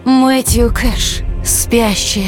Мэтью Кэш, спящая.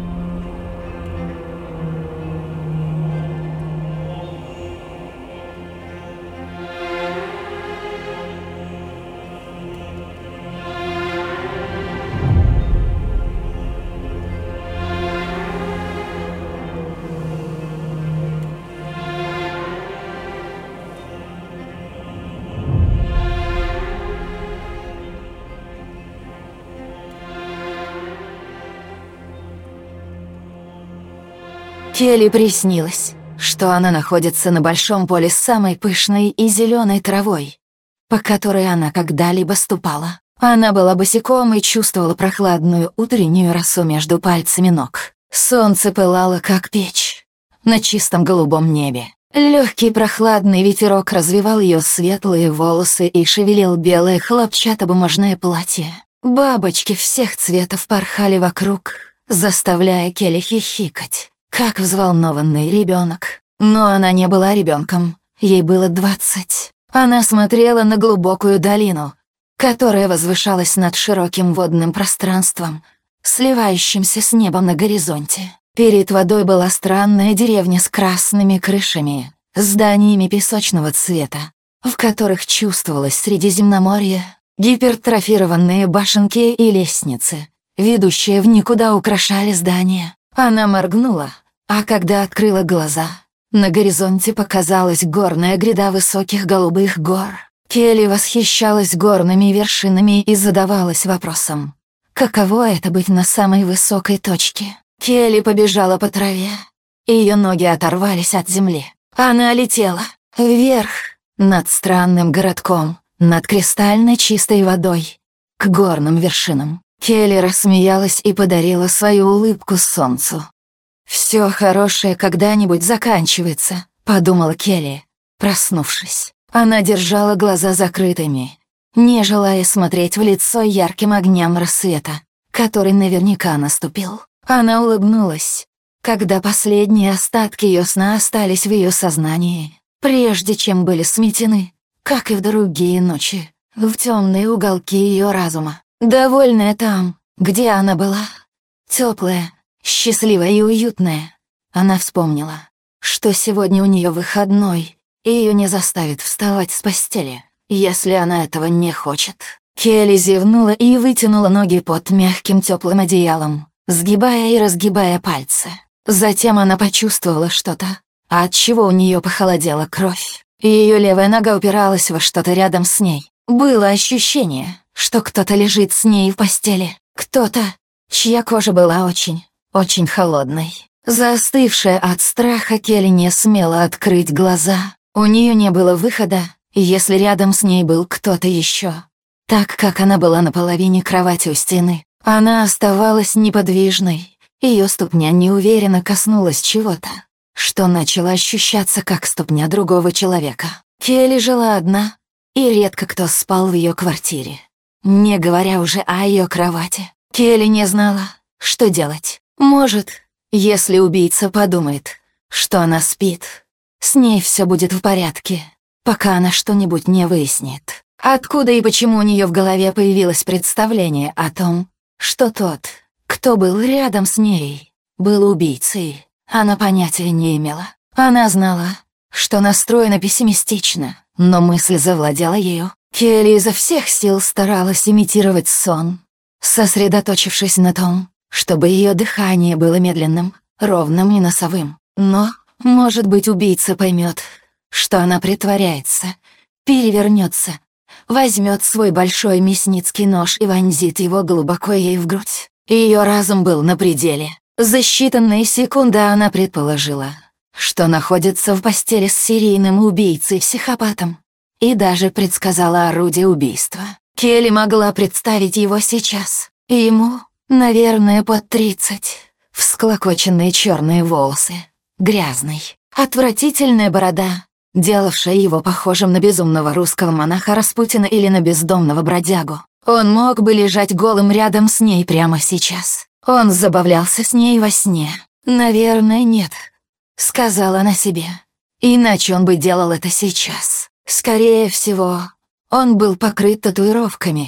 Келли приснилось, что она находится на большом поле с самой пышной и зеленой травой, по которой она когда-либо ступала. Она была босиком и чувствовала прохладную утреннюю росу между пальцами ног. Солнце пылало, как печь, на чистом голубом небе. Легкий прохладный ветерок развивал ее светлые волосы и шевелил белое хлопчатобумажное платье. Бабочки всех цветов порхали вокруг, заставляя Келли хихикать, как взволнованный ребенок. Но она не была ребенком, ей было 20. Она смотрела на глубокую долину, которая возвышалась над широким водным пространством, сливающимся с небом на горизонте. Перед водой была странная деревня с красными крышами, зданиями песочного цвета, в которых чувствовалось Средиземноморье, гипертрофированные башенки и лестницы, ведущие в никуда, украшали здания. Она моргнула, а когда открыла глаза, на горизонте показалась горная гряда высоких голубых гор. Келли восхищалась горными вершинами и задавалась вопросом, каково это быть на самой высокой точке. Келли побежала по траве, ее ноги оторвались от земли. Она летела вверх, над странным городком, над кристально чистой водой, к горным вершинам. Келли рассмеялась и подарила свою улыбку солнцу. «Все хорошее когда-нибудь заканчивается», — подумала Келли, проснувшись. Она держала глаза закрытыми, не желая смотреть в лицо ярким огням рассвета, который наверняка наступил. Она улыбнулась, когда последние остатки ее сна остались в ее сознании, прежде чем были сметены, как и в другие ночи, в темные уголки ее разума. Довольная там, где она была, теплая, счастливая и уютная, она вспомнила, что сегодня у нее выходной, и ее не заставит вставать с постели, если она этого не хочет. Келли зевнула и вытянула ноги под мягким теплым одеялом, сгибая и разгибая пальцы. Затем она почувствовала что-то, от чего у нее похолодела кровь. Ее левая нога упиралась во что-то рядом с ней. Было ощущение, что кто-то лежит с ней в постели. Кто-то, чья кожа была очень, очень холодной. Застывшая от страха, Келли не смела открыть глаза. У нее не было выхода, если рядом с ней был кто-то еще. Так как она была на половине кровати у стены, она оставалась неподвижной. Ее ступня неуверенно коснулась чего-то, что начало ощущаться как ступня другого человека. Келли жила одна, и редко кто спал в ее квартире. Не говоря уже о ее кровати. Келли не знала, что делать. Может, если убийца подумает, что она спит, с ней все будет в порядке, пока она что-нибудь не выяснит. Откуда и почему у нее в голове появилось представление о том, что тот, кто был рядом с ней, был убийцей, она понятия не имела. Она знала, что настроена пессимистично, но мысль завладела ею. Келли изо всех сил старалась имитировать сон, сосредоточившись на том, чтобы ее дыхание было медленным, ровным и носовым. Но, может быть, убийца поймет, что она притворяется, перевернется, возьмет свой большой мясницкий нож и вонзит его глубоко ей в грудь. Ее разум был на пределе. За считанные секунды она предположила, что находится в постели с серийным убийцей-психопатом, и даже предсказала орудие убийства. Келли могла представить его сейчас. Ему, наверное, под 30. Всклокоченные черные волосы, грязный, отвратительная борода, делавшая его похожим на безумного русского монаха Распутина или на бездомного бродягу. Он мог бы лежать голым рядом с ней прямо сейчас. Он забавлялся с ней во сне. «Наверное, нет», — сказала она себе. Иначе он бы делал это сейчас. Скорее всего, он был покрыт татуировками.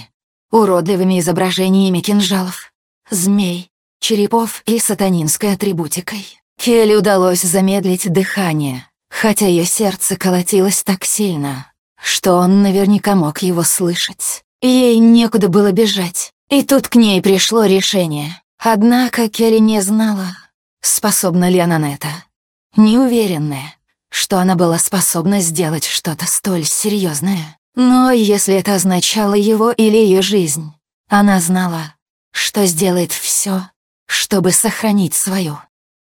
уродливыми изображениями кинжалов, змей, черепов и сатанинской атрибутикой. Келли удалось замедлить дыхание, хотя ее сердце колотилось так сильно, что он наверняка мог его слышать. Ей некуда было бежать, и тут к ней пришло решение. Однако Келли не знала, способна ли она на это. Неуверенная, что она была способна сделать что-то столь серьезное. Но если это означало его или ее жизнь, она знала, что сделает все, чтобы сохранить свою.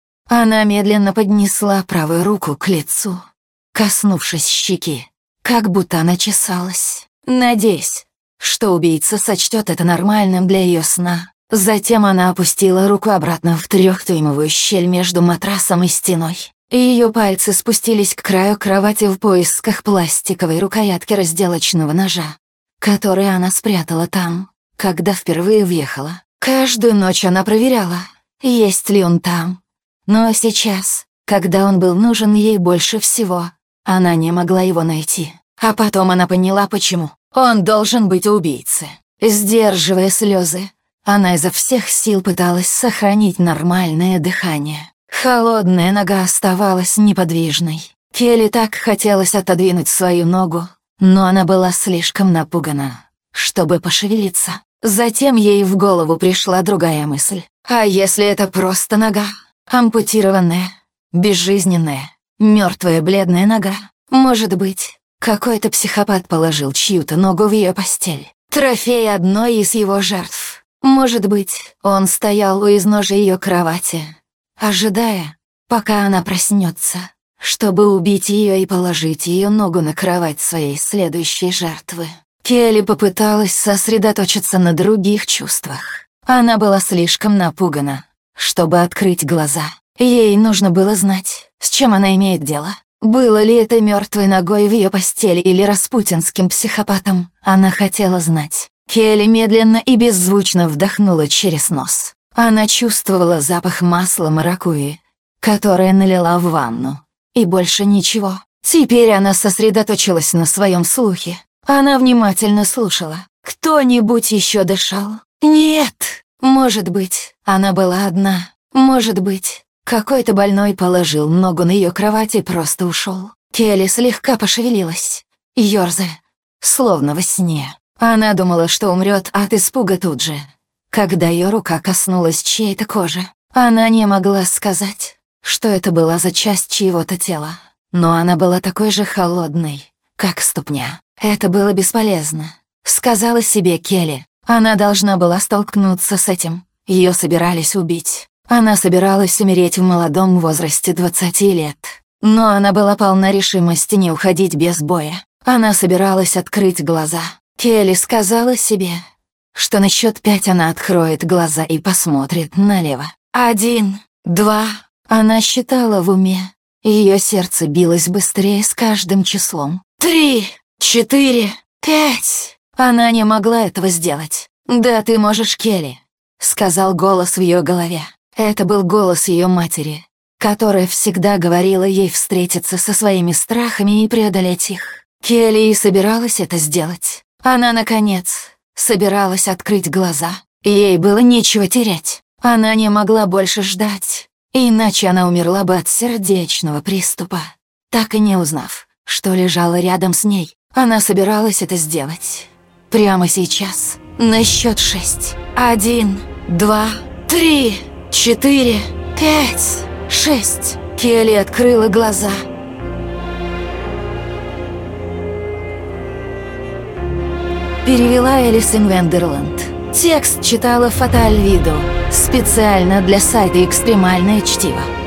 Она медленно поднесла правую руку к лицу, коснувшись щеки, как будто она чесалась, надеясь, что убийца сочтет это нормальным для ее сна. Затем она опустила руку обратно в 3-дюймовую щель между матрасом и стеной. Ее пальцы спустились к краю кровати в поисках пластиковой рукоятки разделочного ножа, который она спрятала там, когда впервые въехала. Каждую ночь она проверяла, есть ли он там. Но сейчас, когда он был нужен ей больше всего, она не могла его найти. А потом она поняла, почему. Он должен быть убийцей. Сдерживая слезы, она изо всех сил пыталась сохранить нормальное дыхание. Холодная нога оставалась неподвижной. Келли так хотелось отодвинуть свою ногу, но она была слишком напугана, чтобы пошевелиться. Затем ей в голову пришла другая мысль. А если это просто нога? Ампутированная, безжизненная, мертвая бледная нога? Может быть, какой-то психопат положил чью-то ногу в ее постель. Трофей одной из его жертв. Может быть, он стоял у изножия ее кровати, ожидая, пока она проснется, чтобы убить ее и положить ее ногу на кровать своей следующей жертвы. Келли попыталась сосредоточиться на других чувствах. Она была слишком напугана, чтобы открыть глаза. Ей нужно было знать, с чем она имеет дело. Было ли это мертвой ногой в ее постели или распутинским психопатом? Она хотела знать. Келли медленно и беззвучно вдохнула через нос. Она чувствовала запах масла маракуйи, которое налила в ванну. И больше ничего. Теперь она сосредоточилась на своем слухе. Она внимательно слушала. Кто-нибудь еще дышал? Нет! Может быть, она была одна. Может быть, какой-то больной положил ногу на ее кровать и просто ушел. Келли слегка пошевелилась, ёрзая, словно во сне. Она думала, что умрет от испуга тут же, когда ее рука коснулась чьей-то кожи. Она не могла сказать, что это была за часть чьего-то тела, но она была такой же холодной, как ступня. Это было бесполезно, сказала себе Келли. Она должна была столкнуться с этим. Ее собирались убить. Она собиралась умереть в молодом возрасте 20 лет. Но она была полна решимости не уходить без боя. Она собиралась открыть глаза. Келли сказала себе, что на счет 5 она откроет глаза и посмотрит налево. 1, 2. Она считала в уме. Ее сердце билось быстрее с каждым числом. 3, 4, 5. Она не могла этого сделать. «Да, ты можешь, Келли», — сказал голос в ее голове. Это был голос ее матери, которая всегда говорила ей встретиться со своими страхами и преодолеть их. Келли и собиралась это сделать. Она, наконец, собиралась открыть глаза. Ей было нечего терять. Она не могла больше ждать, иначе она умерла бы от сердечного приступа. Так и не узнав, что лежало рядом с ней, она собиралась это сделать. Прямо сейчас, на счет 6. 1, 2, 3, 4, 5, 6. Келли открыла глаза. Перевела Элисон Вендерланд. Текст читала Фаталь Виду специально для сайта «Экстремальное чтиво».